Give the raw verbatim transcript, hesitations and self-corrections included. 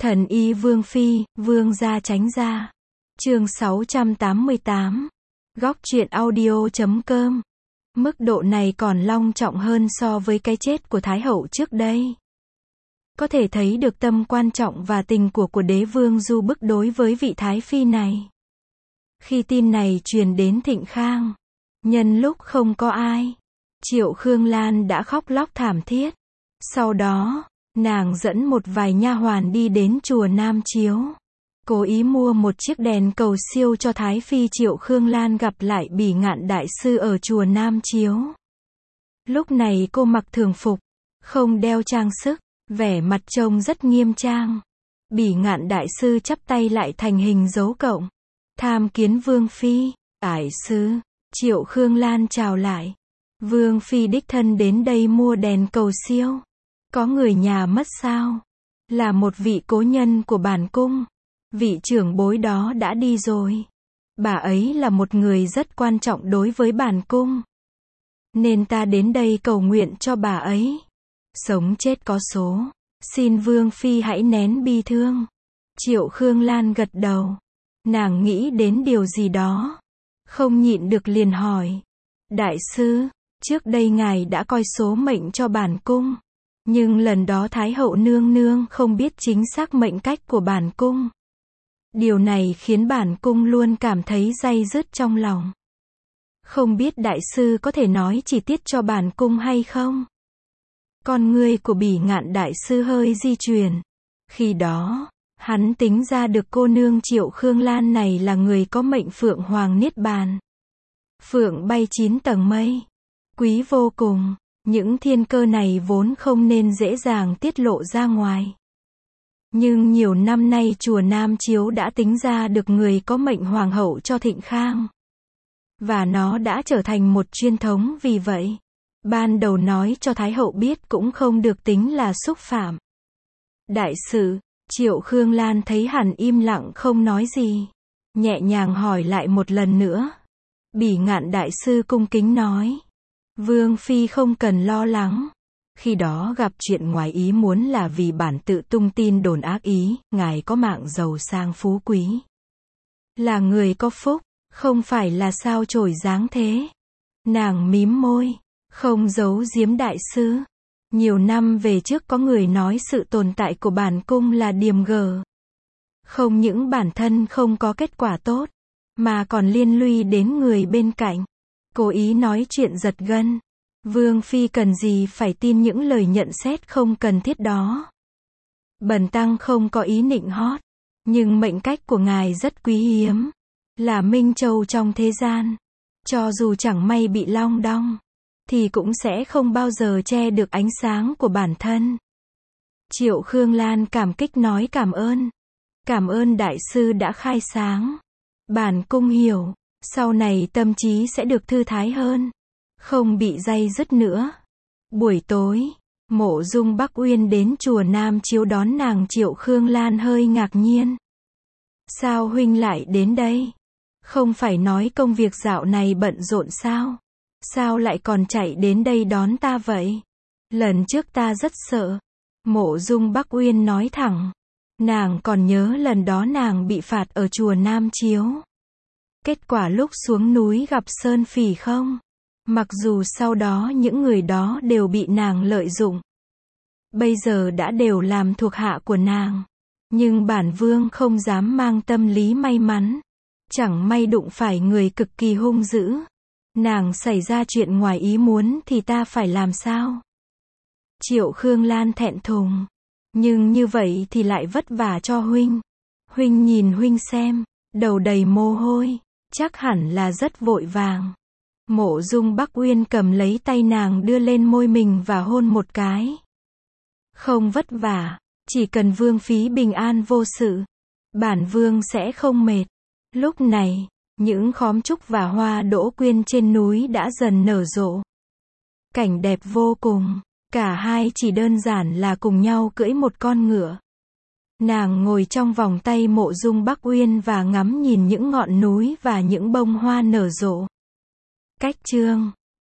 Thần y Vương Phi, Vương gia tránh ra. Chương sáu trăm tám mươi tám. Góc truyện audio chấm com. Mức độ này còn long trọng hơn so với cái chết của Thái hậu trước đây. Có thể thấy được tâm quan trọng và tình của của đế vương Du Bức đối với vị Thái Phi này. Khi tin này truyền đến Thịnh Khang, nhân lúc không có ai, Triệu Khương Lan đã khóc lóc thảm thiết. Sau đó, nàng dẫn một vài nha hoàn đi đến chùa Nam Chiếu, cố ý mua một chiếc đèn cầu siêu cho Thái Phi. Triệu Khương Lan gặp lại Bỉ Ngạn Đại Sư ở chùa Nam Chiếu. Lúc này cô mặc thường phục, không đeo trang sức, vẻ mặt trông rất nghiêm trang. Bỉ Ngạn Đại Sư chắp tay lại thành hình dấu cộng. Tham kiến Vương Phi. Đại sư. Triệu Khương Lan chào lại. Vương Phi đích thân đến đây mua đèn cầu siêu. Có người nhà mất sao? Là một vị cố nhân của bản cung. Vị trưởng bối đó đã đi rồi. Bà ấy là một người rất quan trọng đối với bản cung, nên ta đến đây cầu nguyện cho bà ấy. Sống chết có số. Xin Vương Phi hãy nén bi thương. Triệu Khương Lan gật đầu. Nàng nghĩ đến điều gì đó, không nhịn được liền hỏi. Đại sư, trước đây ngài đã coi số mệnh cho bản cung, nhưng lần đó Thái hậu nương nương không biết chính xác mệnh cách của bản cung. Điều này khiến bản cung luôn cảm thấy day dứt trong lòng. Không biết đại sư có thể nói chi tiết cho bản cung hay không? Con ngươi của Bỉ Ngạn Đại Sư hơi di chuyển. Khi đó, hắn tính ra được cô nương Triệu Khương Lan này là người có mệnh Phượng Hoàng Niết Bàn. Phượng bay chín tầng mây. Quý vô cùng. Những thiên cơ này vốn không nên dễ dàng tiết lộ ra ngoài. Nhưng nhiều năm nay chùa Nam Chiếu đã tính ra được người có mệnh hoàng hậu cho Thịnh Khang. Và nó đã trở thành một truyền thống. Vì vậy, ban đầu nói cho Thái hậu biết cũng không được tính là xúc phạm. Đại sự. Triệu Khương Lan thấy hắn im lặng không nói gì, nhẹ nhàng hỏi lại một lần nữa. Bỉ Ngạn Đại Sư cung kính nói. Vương Phi không cần lo lắng. Khi đó gặp chuyện ngoài ý muốn là vì bản tự tung tin đồn ác ý, ngài có mạng giàu sang phú quý. Là người có phúc, không phải là sao chổi dáng thế. Nàng mím môi, không giấu giếm đại sư. Nhiều năm về trước có người nói sự tồn tại của bản cung là điềm gờ. Không những bản thân không có kết quả tốt, mà còn liên lụy đến người bên cạnh. Cố ý nói chuyện giật gân. Vương Phi cần gì phải tin những lời nhận xét không cần thiết đó. Bần tăng không có ý nịnh hót, nhưng mệnh cách của ngài rất quý hiếm, là minh châu trong thế gian. Cho dù chẳng may bị long đong, thì cũng sẽ không bao giờ che được ánh sáng của bản thân. Triệu Khương Lan cảm kích nói cảm ơn. Cảm ơn đại sư đã khai sáng. Bản cung hiểu, sau này tâm trí sẽ được thư thái hơn, không bị day dứt nữa. Buổi tối, Mộ Dung Bắc Uyên đến chùa Nam Chiếu đón nàng. Triệu Khương Lan hơi ngạc nhiên. Sao huynh lại đến đây? Không phải nói công việc dạo này bận rộn sao? Sao lại còn chạy đến đây đón ta vậy? Lần trước ta rất sợ. Mộ Dung Bắc Uyên nói thẳng. Nàng còn nhớ lần đó nàng bị phạt ở chùa Nam Chiếu. Kết quả lúc xuống núi gặp Sơn Phỉ không? Mặc dù sau đó những người đó đều bị nàng lợi dụng, bây giờ đã đều làm thuộc hạ của nàng. Nhưng bản vương không dám mang tâm lý may mắn. Chẳng may đụng phải người cực kỳ hung dữ. Nàng xảy ra chuyện ngoài ý muốn thì ta phải làm sao? Triệu Khương Lan thẹn thùng. Nhưng như vậy thì lại vất vả cho huynh. Huynh nhìn huynh xem, đầu đầy mồ hôi, chắc hẳn là rất vội vàng. Mộ Dung Bắc Uyên cầm lấy tay nàng đưa lên môi mình và hôn một cái. Không vất vả, chỉ cần Vương Phi bình an vô sự, bản vương sẽ không mệt. Lúc này, những khóm trúc và hoa đỗ quyên trên núi đã dần nở rộ. Cảnh đẹp vô cùng. Cả hai chỉ đơn giản là cùng nhau cưỡi một con ngựa. Nàng ngồi trong vòng tay Mộ Dung Bắc Uyên và ngắm nhìn những ngọn núi và những bông hoa nở rộ. Cách chương